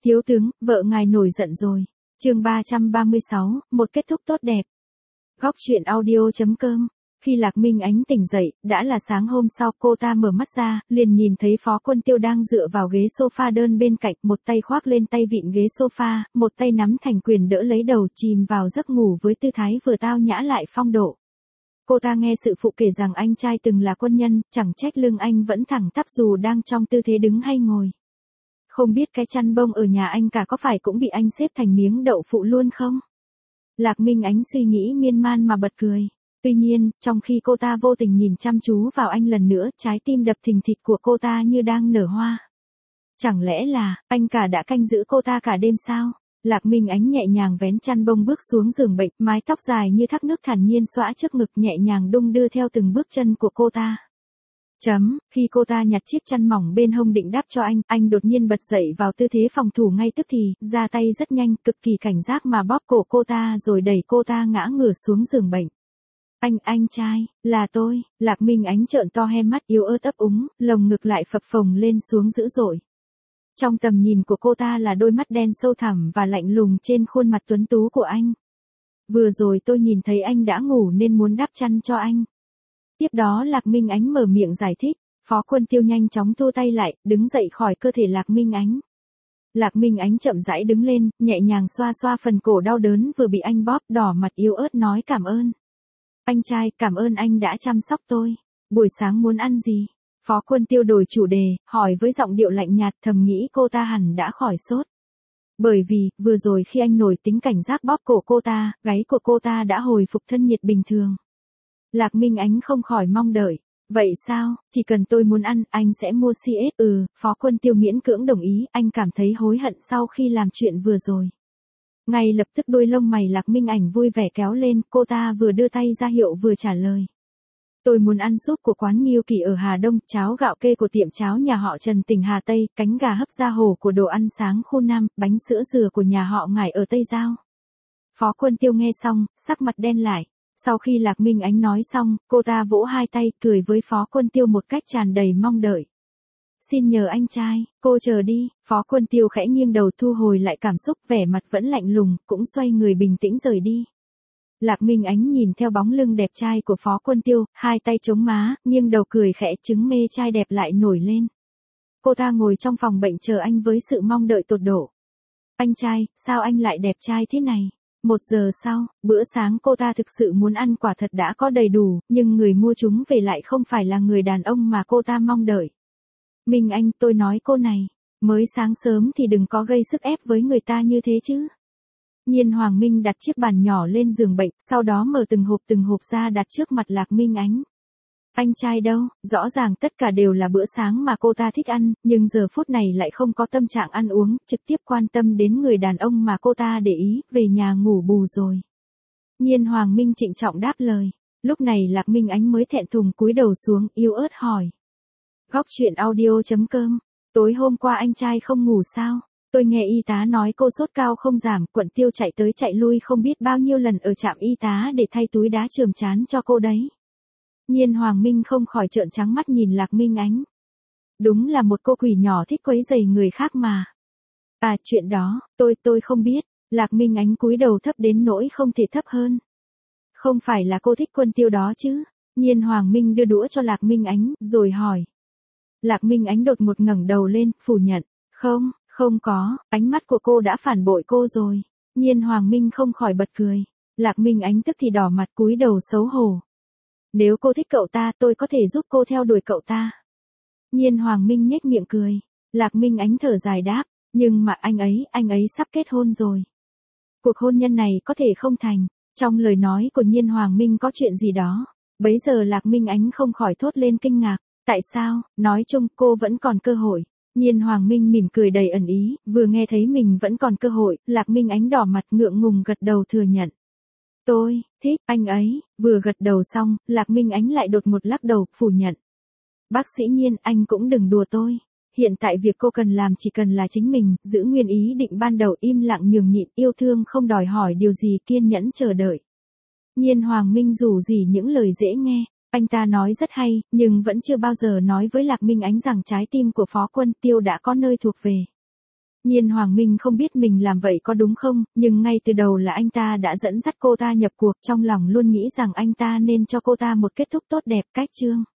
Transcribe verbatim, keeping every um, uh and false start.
Thiếu tướng, vợ ngài nổi giận rồi. Chương ba trăm ba mươi sáu, một kết thúc tốt đẹp. Góc truyện audio chấm com. Khi Lạc Minh Ánh tỉnh dậy, đã là sáng hôm sau, cô ta mở mắt ra, liền nhìn thấy Phó Quân Tiêu đang dựa vào ghế sofa đơn bên cạnh, một tay khoác lên tay vịn ghế sofa, một tay nắm thành quyền đỡ lấy đầu, chìm vào giấc ngủ với tư thái vừa tao nhã lại phong độ. Cô ta nghe sự phụ kể rằng anh trai từng là quân nhân, chẳng trách lưng anh vẫn thẳng tắp dù đang trong tư thế đứng hay ngồi. Không biết cái chăn bông ở nhà anh cả có phải cũng bị anh xếp thành miếng đậu phụ luôn không? Lạc Minh Ánh suy nghĩ miên man mà bật cười. Tuy nhiên, trong khi cô ta vô tình nhìn chăm chú vào anh lần nữa, trái tim đập thình thịch của cô ta như đang nở hoa. Chẳng lẽ là, anh cả đã canh giữ cô ta cả đêm sao? Lạc Minh Ánh nhẹ nhàng vén chăn bông bước xuống giường bệnh, mái tóc dài như thác nước thản nhiên xõa trước ngực, nhẹ nhàng đung đưa theo từng bước chân của cô ta. Chấm, khi cô ta nhặt chiếc chăn mỏng bên hông định đáp cho anh, anh đột nhiên bật dậy vào tư thế phòng thủ ngay tức thì, ra tay rất nhanh, cực kỳ cảnh giác mà bóp cổ cô ta rồi đẩy cô ta ngã ngửa xuống giường bệnh. Anh, anh trai, là tôi. Lạc Minh Ánh trợn to hai mắt yếu ớt ấp úng, lồng ngực lại phập phồng lên xuống dữ dội. Trong tầm nhìn của cô ta là đôi mắt đen sâu thẳm và lạnh lùng trên khuôn mặt tuấn tú của anh. Vừa rồi tôi nhìn thấy anh đã ngủ nên muốn đắp chăn cho anh. Tiếp đó Lạc Minh Ánh mở miệng giải thích, Phó Quân Tiêu nhanh chóng thu tay lại, đứng dậy khỏi cơ thể Lạc Minh Ánh. Lạc Minh Ánh chậm rãi đứng lên, nhẹ nhàng xoa xoa phần cổ đau đớn vừa bị anh bóp, đỏ mặt yếu ớt nói cảm ơn. Anh trai, cảm ơn anh đã chăm sóc tôi. Buổi sáng muốn ăn gì? Phó Quân Tiêu đổi chủ đề, hỏi với giọng điệu lạnh nhạt, thầm nghĩ cô ta hẳn đã khỏi sốt. Bởi vì, vừa rồi khi anh nổi tính cảnh giác bóp cổ cô ta, gáy của cô ta đã hồi phục thân nhiệt bình thường. Lạc Minh Ánh không khỏi mong đợi. Vậy sao, chỉ cần tôi muốn ăn, anh sẽ mua xê ét. Ừ, Phó Quân Tiêu miễn cưỡng đồng ý, anh cảm thấy hối hận sau khi làm chuyện vừa rồi. Ngay lập tức đôi lông mày Lạc Minh Ánh vui vẻ kéo lên, cô ta vừa đưa tay ra hiệu vừa trả lời. Tôi muốn ăn súp của quán Nghiêu Kỳ ở Hà Đông, cháo gạo kê của tiệm cháo nhà họ Trần tỉnh Hà Tây, cánh gà hấp da hồ của đồ ăn sáng khu Nam, bánh sữa dừa của nhà họ Ngải ở Tây Giao. Phó Quân Tiêu nghe xong, sắc mặt đen lại. Sau khi Lạc Minh Ánh nói xong, cô ta vỗ hai tay, cười với Phó Quân Tiêu một cách tràn đầy mong đợi. Xin nhờ anh trai, cô chờ đi. Phó Quân Tiêu khẽ nghiêng đầu thu hồi lại cảm xúc, vẻ mặt vẫn lạnh lùng, cũng xoay người bình tĩnh rời đi. Lạc Minh Ánh nhìn theo bóng lưng đẹp trai của Phó Quân Tiêu, hai tay chống má, nghiêng đầu cười khẽ, chứng mê trai đẹp lại nổi lên. Cô ta ngồi trong phòng bệnh chờ anh với sự mong đợi tột độ. Anh trai, sao anh lại đẹp trai thế này? Một giờ sau, bữa sáng cô ta thực sự muốn ăn quả thật đã có đầy đủ, nhưng người mua chúng về lại không phải là người đàn ông mà cô ta mong đợi. Minh Anh, tôi nói cô này, mới sáng sớm thì đừng có gây sức ép với người ta như thế chứ. Nhiên Hoàng Minh đặt chiếc bàn nhỏ lên giường bệnh, sau đó mở từng hộp từng hộp ra đặt trước mặt Lạc Minh Ánh. Anh trai đâu, rõ ràng tất cả đều là bữa sáng mà cô ta thích ăn, nhưng giờ phút này lại không có tâm trạng ăn uống, trực tiếp quan tâm đến người đàn ông mà cô ta để ý, về nhà ngủ bù rồi. Nhiên Hoàng Minh trịnh trọng đáp lời. Lúc này Lạc Minh Ánh mới thẹn thùng cúi đầu xuống, yếu ớt hỏi. Góc truyện audio chấm com. Tối hôm qua anh trai không ngủ sao? Tôi nghe y tá nói cô sốt cao không giảm, Quận Tiêu chạy tới chạy lui không biết bao nhiêu lần ở trạm y tá để thay túi đá chườm trán cho cô đấy. Nhiên Hoàng Minh không khỏi trợn trắng mắt nhìn Lạc Minh Ánh. Đúng là một cô quỷ nhỏ thích quấy rầy người khác mà. À, chuyện đó, tôi, tôi không biết. Lạc Minh Ánh cúi đầu thấp đến nỗi không thể thấp hơn. Không phải là cô thích Quân Tiêu đó chứ? Nhiên Hoàng Minh đưa đũa cho Lạc Minh Ánh, rồi hỏi. Lạc Minh Ánh đột ngột ngẩng đầu lên, phủ nhận. Không, không có, ánh mắt của cô đã phản bội cô rồi. Nhiên Hoàng Minh không khỏi bật cười. Lạc Minh Ánh tức thì đỏ mặt cúi đầu xấu hổ. Nếu cô thích cậu ta, tôi có thể giúp cô theo đuổi cậu ta. Nhiên Hoàng Minh nhếch miệng cười. Lạc Minh Ánh thở dài đáp, nhưng mà anh ấy, anh ấy sắp kết hôn rồi. Cuộc hôn nhân này có thể không thành. Trong lời nói của Nhiên Hoàng Minh có chuyện gì đó. Bấy giờ Lạc Minh Ánh không khỏi thốt lên kinh ngạc. Tại sao, nói chung cô vẫn còn cơ hội. Nhiên Hoàng Minh mỉm cười đầy ẩn ý, vừa nghe thấy mình vẫn còn cơ hội, Lạc Minh Ánh đỏ mặt ngượng ngùng gật đầu thừa nhận. Tôi, thích, anh ấy, vừa gật đầu xong, Lạc Minh Ánh lại đột ngột lắc đầu, phủ nhận. Bác sĩ Nhiên, anh cũng đừng đùa tôi. Hiện tại việc cô cần làm chỉ cần là chính mình, giữ nguyên ý định ban đầu, im lặng nhường nhịn, yêu thương không đòi hỏi điều gì, kiên nhẫn chờ đợi. Nhiên Hoàng Minh rủ rỉ những lời dễ nghe. Anh ta nói rất hay, nhưng vẫn chưa bao giờ nói với Lạc Minh Ánh rằng trái tim của Phó Quân Tiêu đã có nơi thuộc về. Nhiên Hoàng Minh không biết mình làm vậy có đúng không, nhưng ngay từ đầu là anh ta đã dẫn dắt cô ta nhập cuộc, trong lòng luôn nghĩ rằng anh ta nên cho cô ta một kết thúc tốt đẹp. Cách chương